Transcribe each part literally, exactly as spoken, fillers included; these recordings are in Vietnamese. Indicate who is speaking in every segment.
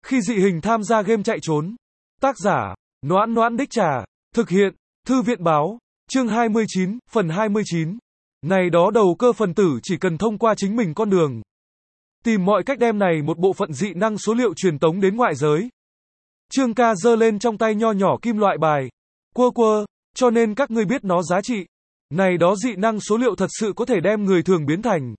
Speaker 1: Khi dị hình tham gia game chạy trốn. Tác giả, Noãn Noãn Đích Trà. Thực hiện, Thư viện Báo. Chương hai mươi chín, phần hai mươi chín. Này đó đầu cơ phần tử chỉ cần thông qua chính mình con đường. Tìm mọi cách đem này một bộ phận dị năng số liệu truyền tống đến ngoại giới. Trương ca giơ lên trong tay nho nhỏ kim loại bài. Quơ quơ, cho nên các ngươi biết nó giá trị. Này đó dị năng số liệu thật sự có thể đem người thường biến thành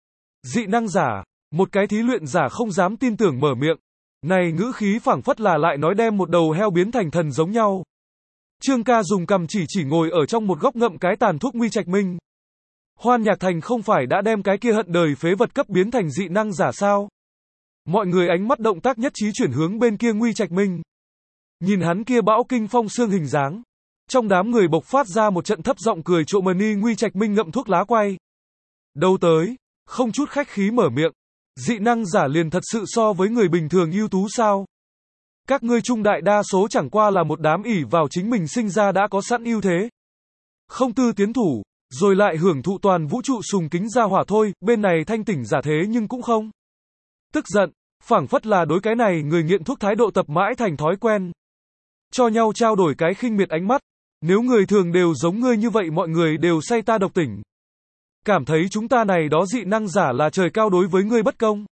Speaker 1: dị năng giả. Một cái thí luyện giả không dám tin tưởng mở miệng. Này ngữ khí phảng phất là lại nói đem một đầu heo biến thành thần giống nhau. Trương ca dùng cầm chỉ chỉ ngồi ở trong một góc ngậm cái tàn thuốc Nguy Trạch Minh. Hoan Nhạc Thành không phải đã đem cái kia hận đời phế vật cấp biến thành dị năng giả sao? Mọi người ánh mắt động tác nhất trí chuyển hướng bên kia Nguy Trạch Minh. Nhìn hắn kia bão kinh phong xương hình dáng. Trong đám người bộc phát ra một trận thấp giọng cười trộm mờ ni. Nguy Trạch Minh ngậm thuốc lá quay đâu tới, không chút khách khí mở miệng. Dị năng giả liền thật sự so với người bình thường ưu tú sao? Các ngươi trung đại đa số chẳng qua là một đám ỷ vào chính mình sinh ra đã có sẵn ưu thế. Không tư tiến thủ, rồi lại hưởng thụ toàn vũ trụ sùng kính ra hỏa thôi, bên này thanh tỉnh giả thế nhưng cũng không tức giận, phảng phất là đối cái này người nghiện thuốc thái độ tập mãi thành thói quen. Cho nhau trao đổi cái khinh miệt ánh mắt, nếu người thường đều giống ngươi như vậy mọi người đều say ta độc tỉnh. Cảm thấy chúng ta này đó dị năng giả là trời cao đối với ngươi bất công.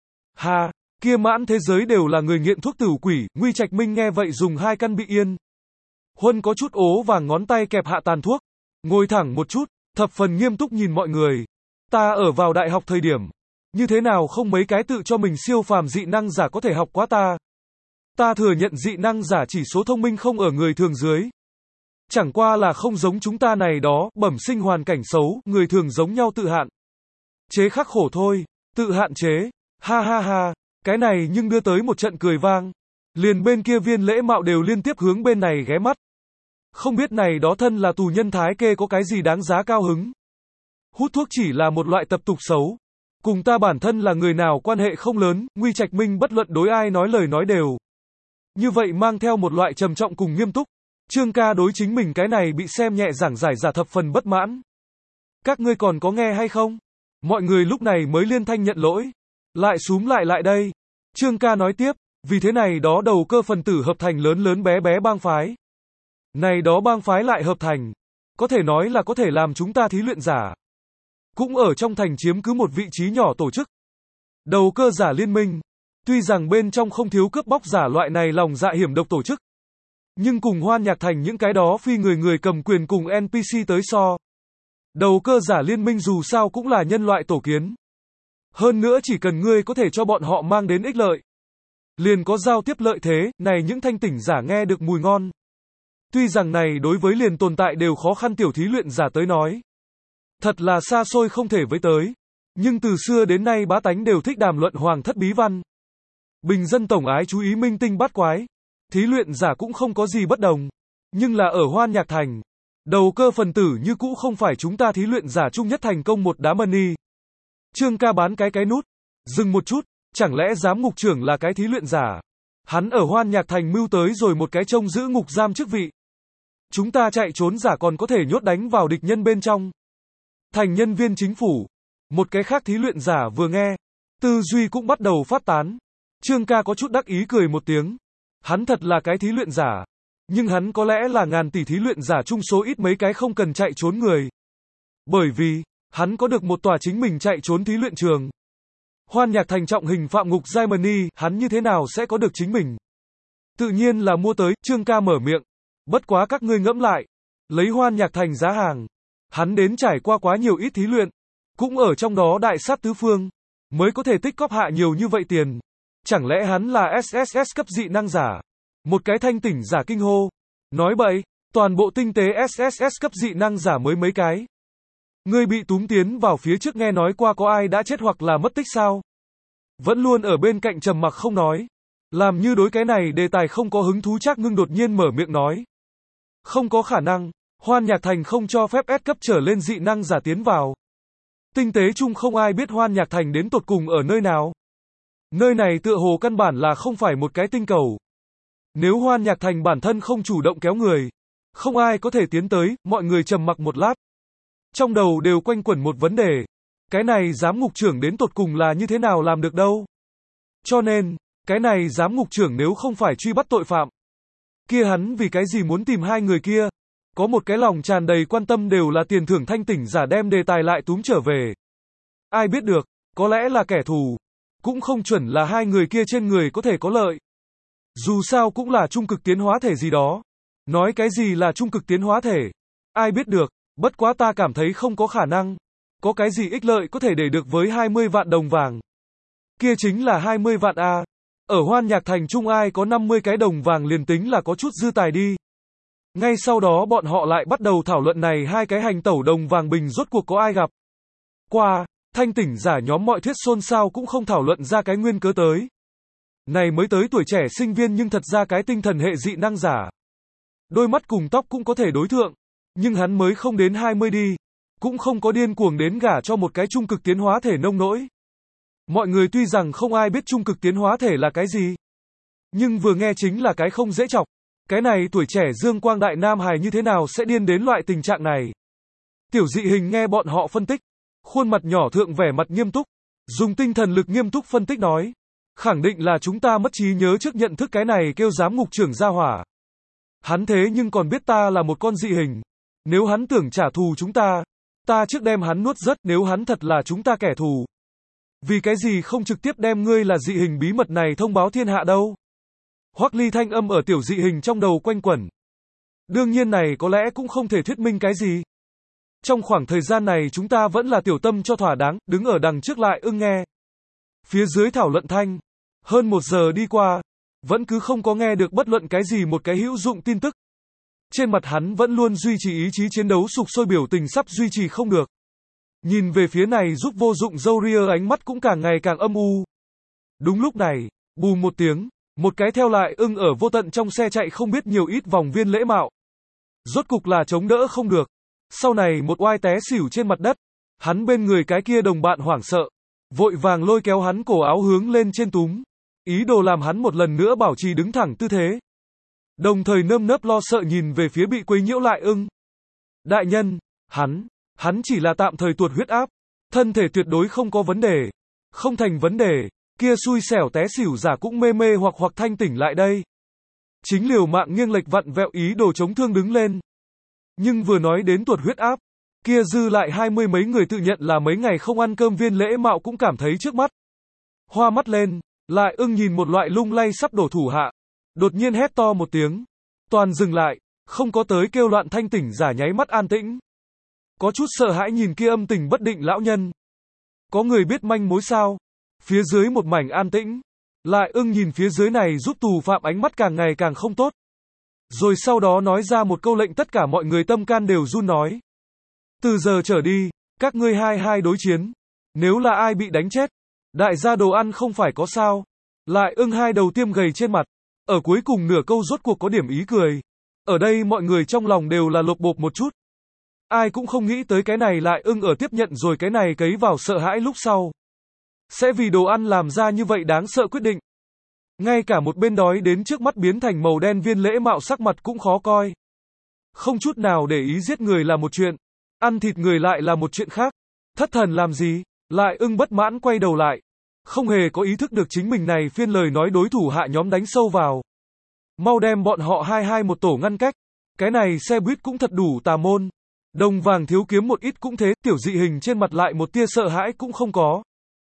Speaker 1: Hà, kia mãn thế giới đều là người nghiện thuốc tử quỷ. Nguy Trạch Minh nghe vậy dùng hai căn bị yên. Huân có chút ố vàng ngón tay kẹp hạ tàn thuốc. Ngồi thẳng một chút, thập phần nghiêm túc nhìn mọi người. Ta ở vào đại học thời điểm. Như thế nào không mấy cái tự cho mình siêu phàm dị năng giả có thể học quá ta. Ta thừa nhận dị năng giả chỉ số thông minh không ở người thường dưới. Chẳng qua là không giống chúng ta này đó, bẩm sinh hoàn cảnh xấu, người thường giống nhau tự hạn chế khắc khổ thôi, tự hạn chế, ha ha ha, cái này nhưng đưa tới một trận cười vang. Liền bên kia Viên Lễ Mạo đều liên tiếp hướng bên này ghé mắt. Không biết này đó thân là tù nhân thái kê có cái gì đáng giá cao hứng. Hút thuốc chỉ là một loại tập tục xấu. Cùng ta bản thân là người nào quan hệ không lớn, Nguy Trạch Minh bất luận đối ai nói lời nói đều. Như vậy mang theo một loại trầm trọng cùng nghiêm túc. Trương ca đối chính mình cái này bị xem nhẹ giảng giải giả thập phần bất mãn. Các ngươi còn có nghe hay không? Mọi người lúc này mới liên thanh nhận lỗi. Lại xúm lại lại đây. Trương ca nói tiếp, vì thế này đó đầu cơ phần tử hợp thành lớn lớn bé bé bang phái. Này đó bang phái lại hợp thành. Có thể nói là có thể làm chúng ta thí luyện giả. Cũng ở trong thành chiếm cứ một vị trí nhỏ tổ chức. Đầu cơ giả liên minh. Tuy rằng bên trong không thiếu cướp bóc giả loại này lòng dạ hiểm độc tổ chức. Nhưng cùng Hoan Nhạc Thành những cái đó phi người người cầm quyền cùng en pê xê tới so. Đầu cơ giả liên minh dù sao cũng là nhân loại tổ kiến. Hơn nữa chỉ cần ngươi có thể cho bọn họ mang đến ích lợi. Liền có giao tiếp lợi thế, này những thanh tỉnh giả nghe được mùi ngon. Tuy rằng này đối với liền tồn tại đều khó khăn tiểu thí luyện giả tới nói. Thật là xa xôi không thể với tới. Nhưng từ xưa đến nay bá tánh đều thích đàm luận hoàng thất bí văn. Bình dân tổng ái chú ý minh tinh bát quái. Thí luyện giả cũng không có gì bất đồng. Nhưng là ở Hoan Nhạc Thành. Đầu cơ phần tử như cũ không phải chúng ta thí luyện giả chung nhất thành công một đám money. Trương ca bán cái cái nút. Dừng một chút, chẳng lẽ giám ngục trưởng là cái thí luyện giả? Hắn ở Hoan Nhạc Thành mưu tới rồi một cái trông giữ ngục giam chức vị. Chúng ta chạy trốn giả còn có thể nhốt đánh vào địch nhân bên trong. Thành nhân viên chính phủ. Một cái khác thí luyện giả vừa nghe. Tư duy cũng bắt đầu phát tán. Trương ca có chút đắc ý cười một tiếng. Hắn thật là cái thí luyện giả. Nhưng hắn có lẽ là ngàn tỷ thí luyện giả chung số ít mấy cái không cần chạy trốn người. Bởi vì, hắn có được một tòa chính mình chạy trốn thí luyện trường. Hoan Nhạc Thành trọng hình phạm ngục Germany, hắn như thế nào sẽ có được chính mình? Tự nhiên là mua tới, Trương ca mở miệng. Bất quá các ngươi ngẫm lại. Lấy Hoan Nhạc Thành giá hàng. Hắn đến trải qua quá nhiều ít thí luyện. Cũng ở trong đó đại sát tứ phương. Mới có thể tích cóp hạ nhiều như vậy tiền. Chẳng lẽ hắn là ét ét ét cấp dị năng giả? Một cái thanh tỉnh giả kinh hô. Nói bậy, toàn bộ tinh tế ét ét ét cấp dị năng giả mới mấy cái. Ngươi bị túm tiến vào phía trước nghe nói qua có ai đã chết hoặc là mất tích sao? Vẫn luôn ở bên cạnh trầm mặc không nói. Làm như đối cái này đề tài không có hứng thú chắc ngưng đột nhiên mở miệng nói. Không có khả năng, Hoan Nhạc Thành không cho phép S cấp trở lên dị năng giả tiến vào. Tinh tế chung không ai biết Hoan Nhạc Thành đến tột cùng ở nơi nào. Nơi này tựa hồ căn bản là không phải một cái tinh cầu. Nếu Hoan Nhạc Thành bản thân không chủ động kéo người, không ai có thể tiến tới, mọi người trầm mặc một lát. Trong đầu đều quanh quẩn một vấn đề. Cái này giám ngục trưởng đến tột cùng là như thế nào làm được đâu? Cho nên, Cái này giám ngục trưởng nếu không phải truy bắt tội phạm, kia hắn vì cái gì muốn tìm hai người kia? Có một cái lòng tràn đầy quan tâm đều là tiền thưởng thanh tỉnh giả đem đề tài lại túm trở về. Ai biết được, có lẽ là kẻ thù, cũng không chuẩn là hai người kia trên người có thể có lợi. Dù sao cũng là trung cực tiến hóa thể gì đó. Nói cái gì là trung cực tiến hóa thể? Ai biết được, bất quá ta cảm thấy không có khả năng. Có cái gì ích lợi có thể để được với hai mươi vạn đồng vàng? Kia chính là hai mươi vạn A. Ở Hoan Nhạc Thành Trung ai có năm mươi cái đồng vàng liền tính là có chút dư tài đi. Ngay sau đó bọn họ lại bắt đầu thảo luận này hai cái hành tẩu đồng vàng bình rốt cuộc có ai gặp. Qua, thanh tỉnh giả nhóm mọi thuyết xôn xao cũng không thảo luận ra cái nguyên cớ tới. Này mới tới tuổi trẻ sinh viên nhưng thật ra cái tinh thần hệ dị năng giả. Đôi mắt cùng tóc cũng có thể đối thượng, nhưng hắn mới không đến hai mươi đi. Cũng không có điên cuồng đến gả cho một cái trung cực tiến hóa thể nông nỗi. Mọi người tuy rằng không ai biết trung cực tiến hóa thể là cái gì, nhưng vừa nghe chính là cái không dễ chọc. Cái này tuổi trẻ dương quang đại nam hài như thế nào sẽ điên đến loại tình trạng này? Tiểu dị hình nghe bọn họ phân tích, khuôn mặt nhỏ thượng vẻ mặt nghiêm túc, dùng tinh thần lực nghiêm túc phân tích nói. Khẳng định là chúng ta mất trí nhớ trước nhận thức cái này kêu giám ngục trưởng ra hỏa. Hắn thế nhưng còn biết ta là một con dị hình. Nếu hắn tưởng trả thù chúng ta, ta trước đem hắn nuốt rớt nếu hắn thật là chúng ta kẻ thù. Vì cái gì không trực tiếp đem ngươi là dị hình bí mật này thông báo thiên hạ đâu? Hoắc Ly thanh âm ở tiểu dị hình trong đầu quanh quẩn. Đương nhiên này có lẽ cũng không thể thuyết minh cái gì. Trong khoảng thời gian này chúng ta vẫn là tiểu tâm cho thỏa đáng, đứng ở đằng trước lại ưng nghe. Phía dưới thảo luận thanh. Hơn một giờ đi qua, vẫn cứ không có nghe được bất luận cái gì một cái hữu dụng tin tức. Trên mặt hắn vẫn luôn duy trì ý chí chiến đấu sục sôi biểu tình sắp duy trì không được. Nhìn về phía này giúp vô dụng dâu ria ánh mắt cũng càng ngày càng âm u. Đúng lúc này, bù một tiếng, một cái theo lại ưng ở vô tận trong xe chạy không biết nhiều ít vòng viên lễ mạo. Rốt cục là chống đỡ không được. Sau này một oai té xỉu trên mặt đất. Hắn bên người cái kia đồng bạn hoảng sợ. Vội vàng lôi kéo hắn cổ áo hướng lên trên túm. Ý đồ làm hắn một lần nữa bảo trì đứng thẳng tư thế. Đồng thời nơm nớp lo sợ nhìn về phía bị quấy nhiễu lại ưng. Đại nhân, hắn, hắn chỉ là tạm thời tuột huyết áp. Thân thể tuyệt đối không có vấn đề. Không thành vấn đề. Kia xui xẻo té xỉu giả cũng mê mê hoặc hoặc thanh tỉnh lại đây. Chính liều mạng nghiêng lệch vặn vẹo ý đồ chống thương đứng lên. Nhưng vừa nói đến tuột huyết áp, kia dư lại hai mươi mấy người tự nhận là mấy ngày không ăn cơm viên lễ mạo cũng cảm thấy trước mắt. Hoa mắt lên, lại ưng nhìn một loại lung lay sắp đổ thủ hạ. Đột nhiên hét to một tiếng. Toàn dừng lại, không có tới kêu loạn thanh tỉnh giả nháy mắt an tĩnh. Có chút sợ hãi nhìn kia âm tình bất định lão nhân. Có người biết manh mối sao? Phía dưới một mảnh an tĩnh. Lại ưng nhìn phía dưới này giúp tù phạm ánh mắt càng ngày càng không tốt. Rồi sau đó nói ra một câu lệnh tất cả mọi người tâm can đều run nói. Từ giờ trở đi, các ngươi hai hai đối chiến. Nếu là ai bị đánh chết, đại gia đồ ăn không phải có sao. Lại ưng hai đầu tiêm gầy trên mặt. Ở cuối cùng nửa câu rốt cuộc có điểm ý cười. Ở đây mọi người trong lòng đều là lột bột một chút. Ai cũng không nghĩ tới cái này lại ưng ở tiếp nhận rồi cái này cấy vào sợ hãi lúc sau. Sẽ vì đồ ăn làm ra như vậy đáng sợ quyết định. Ngay cả một bên đói đến trước mắt biến thành màu đen viên lễ mạo sắc mặt cũng khó coi. Không chút nào để ý giết người là một chuyện. Ăn thịt người lại là một chuyện khác. Thất thần làm gì? Lại ưng bất mãn quay đầu lại. Không hề có ý thức được chính mình này phiên lời nói đối thủ hạ nhóm đánh sâu vào. Mau đem bọn họ hai hai một tổ ngăn cách. Cái này xe buýt cũng thật đủ tà môn. Đồng vàng thiếu kiếm một ít cũng thế, tiểu dị hình trên mặt lại một tia sợ hãi cũng không có.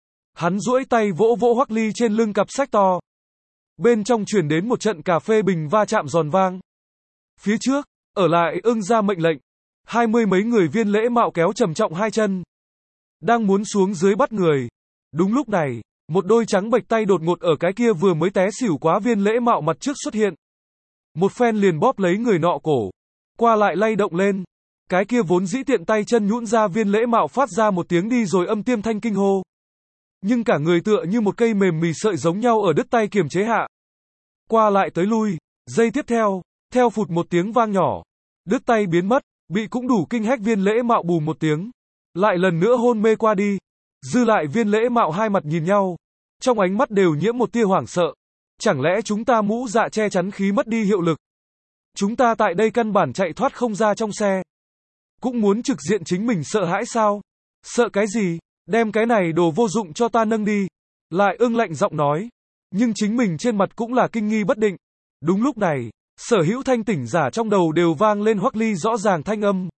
Speaker 1: Hắn duỗi tay vỗ vỗ Hoắc Ly trên lưng cặp sách to. Bên trong truyền đến một trận cà phê bình va chạm giòn vang. Phía trước, ở lại ưng ra mệnh lệnh. Hai mươi mấy người viên lễ mạo kéo trầm trọng hai chân. Đang muốn xuống dưới bắt người. Đúng lúc này, một đôi trắng bệch tay đột ngột ở cái kia vừa mới té xỉu quá viên lễ mạo mặt trước xuất hiện. Một phen liền bóp lấy người nọ cổ. Qua lại lay động lên. Cái kia vốn dĩ tiện tay chân nhũn ra viên lễ mạo phát ra một tiếng đi rồi âm tiêm thanh kinh hô. Nhưng cả người tựa như một cây mềm mì sợi giống nhau ở đứt tay kiềm chế hạ. Qua lại tới lui, giây tiếp theo, theo phụt một tiếng vang nhỏ. Đứt tay biến mất, bị cũng đủ kinh hách viên lễ mạo bù một tiếng. Lại lần nữa hôn mê qua đi. Dư lại viên lễ mạo hai mặt nhìn nhau. Trong ánh mắt đều nhiễm một tia hoảng sợ. Chẳng lẽ chúng ta mũ dạ che chắn khí mất đi hiệu lực? Chúng ta tại đây căn bản chạy thoát không ra trong xe. Cũng muốn trực diện chính mình sợ hãi sao? Sợ cái gì? Đem cái này đồ vô dụng cho ta nâng đi. Lại ưng lạnh giọng nói. Nhưng chính mình trên mặt cũng là kinh nghi bất định. Đúng lúc này, sở hữu thanh tỉnh giả trong đầu đều vang lên Hoắc Ly rõ ràng thanh âm.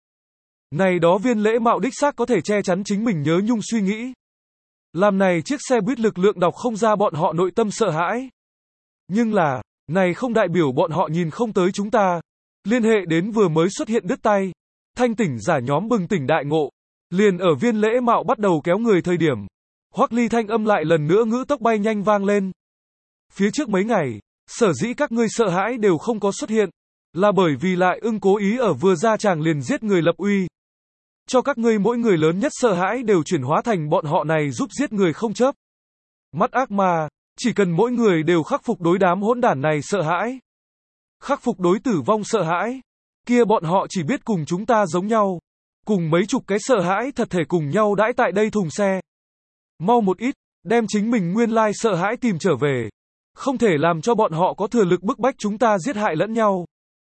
Speaker 1: Này đó viên lễ mạo đích xác có thể che chắn chính mình nhớ nhung suy nghĩ. Làm này chiếc xe buýt lực lượng đọc không ra bọn họ nội tâm sợ hãi. Nhưng là, này không đại biểu bọn họ nhìn không tới chúng ta. Liên hệ đến vừa mới xuất hiện đứt tay. Thanh tỉnh giả nhóm bừng tỉnh đại ngộ. Liền ở viên lễ mạo bắt đầu kéo người thời điểm. Hoắc Ly thanh âm lại lần nữa ngữ tốc bay nhanh vang lên. Phía trước mấy ngày, sở dĩ các ngươi sợ hãi đều không có xuất hiện. Là bởi vì Lại Ưng cố ý ở vừa ra chàng liền giết người lập uy. Cho các ngươi mỗi người lớn nhất sợ hãi đều chuyển hóa thành bọn họ này giúp giết người không chớp. Mắt ác ma, chỉ cần mỗi người đều khắc phục đối đám hỗn đản này sợ hãi. Khắc phục đối tử vong sợ hãi. Kia bọn họ chỉ biết cùng chúng ta giống nhau. Cùng mấy chục cái sợ hãi thật thể cùng nhau đãi tại đây thùng xe. Mau một ít, đem chính mình nguyên lai sợ hãi tìm trở về. Không thể làm cho bọn họ có thừa lực bức bách chúng ta giết hại lẫn nhau.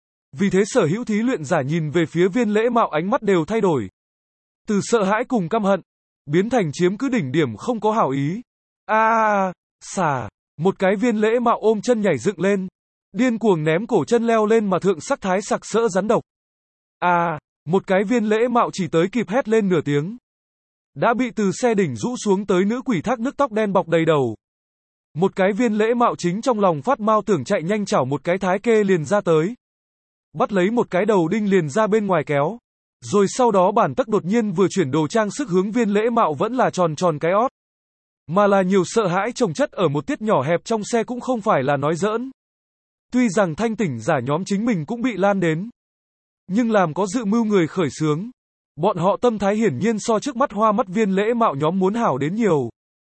Speaker 1: Vì thế sở hữu thí luyện giả nhìn về phía viên lễ mạo ánh mắt đều thay đổi. Từ sợ hãi cùng căm hận, biến thành chiếm cứ đỉnh điểm không có hảo ý. A a a, xà, một cái viên lễ mạo ôm chân nhảy dựng lên. Điên cuồng ném cổ chân leo lên mà thượng sắc thái sặc sỡ rắn độc. A, à, một cái viên lễ mạo chỉ tới kịp hét lên nửa tiếng. Đã bị từ xe đỉnh rũ xuống tới nữ quỷ thác nước tóc đen bọc đầy đầu. Một cái viên lễ mạo chính trong lòng phát mau tưởng chạy nhanh chảo một cái thái kê liền ra tới. Bắt lấy một cái đầu đinh liền ra bên ngoài kéo. Rồi sau đó bản tắc đột nhiên vừa chuyển đồ trang sức hướng viên lễ mạo vẫn là tròn tròn cái ót. Mà là nhiều sợ hãi chồng chất ở một tiết nhỏ hẹp trong xe cũng không phải là nói giỡn. Tuy rằng thanh tỉnh giả nhóm chính mình cũng bị lan đến. Nhưng làm có dự mưu người khởi xướng. Bọn họ tâm thái hiển nhiên so trước mắt hoa mắt viên lễ mạo nhóm muốn hảo đến nhiều.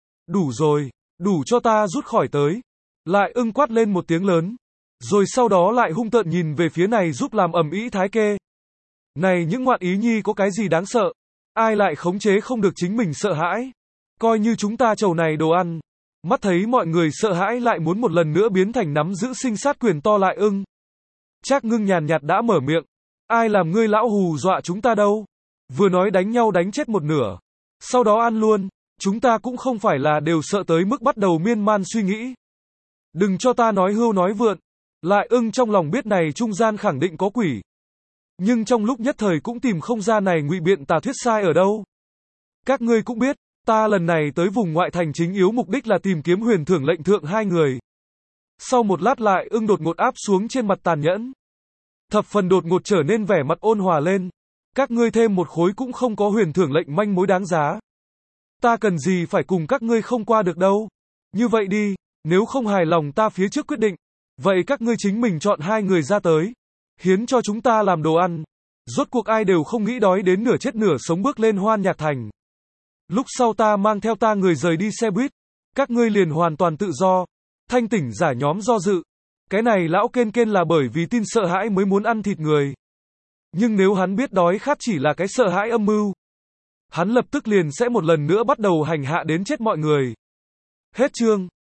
Speaker 1: Đủ rồi, đủ cho ta rút khỏi tới. Lại Ưng quát lên một tiếng lớn. Rồi sau đó lại hung tợn nhìn về phía này giúp làm ầm ĩ thái kê. Này những ngoạn ý nhi có cái gì đáng sợ? Ai lại khống chế không được chính mình sợ hãi? Coi như chúng ta chầu này đồ ăn. Mắt thấy mọi người sợ hãi lại muốn một lần nữa biến thành nắm giữ sinh sát quyền to Lại Ưng. Trác Ngưng nhàn nhạt đã mở miệng. Ai làm ngươi lão hù dọa chúng ta đâu? Vừa nói đánh nhau đánh chết một nửa. Sau đó ăn luôn. Chúng ta cũng không phải là đều sợ tới mức bắt đầu miên man suy nghĩ. Đừng cho ta nói hưu nói vượn. Lại Ưng trong lòng biết này trung gian khẳng định có quỷ. Nhưng trong lúc nhất thời cũng tìm không ra này ngụy biện tà thuyết sai ở đâu. Các ngươi cũng biết, ta lần này tới vùng ngoại thành chính yếu mục đích là tìm kiếm huyền thưởng lệnh thượng hai người. Sau một lát Lại Ưng đột ngột áp xuống trên mặt tàn nhẫn. Thập phần đột ngột trở nên vẻ mặt ôn hòa lên. Các ngươi thêm một khối cũng không có huyền thưởng lệnh manh mối đáng giá. Ta cần gì phải cùng các ngươi không qua được đâu. Như vậy đi, nếu không hài lòng ta phía trước quyết định. Vậy các ngươi chính mình chọn hai người ra tới. Hiến cho chúng ta làm đồ ăn. Rốt cuộc ai đều không nghĩ đói đến nửa chết nửa sống bước lên Hoan Nhạc Thành. Lúc sau ta mang theo ta người rời đi xe buýt. Các ngươi liền hoàn toàn tự do. Thanh tỉnh giả nhóm do dự. Cái này lão kên kên là bởi vì tin sợ hãi mới muốn ăn thịt người. Nhưng nếu hắn biết đói khát chỉ là cái sợ hãi âm mưu. Hắn lập tức liền sẽ một lần nữa bắt đầu hành hạ đến chết mọi người. Hết chương.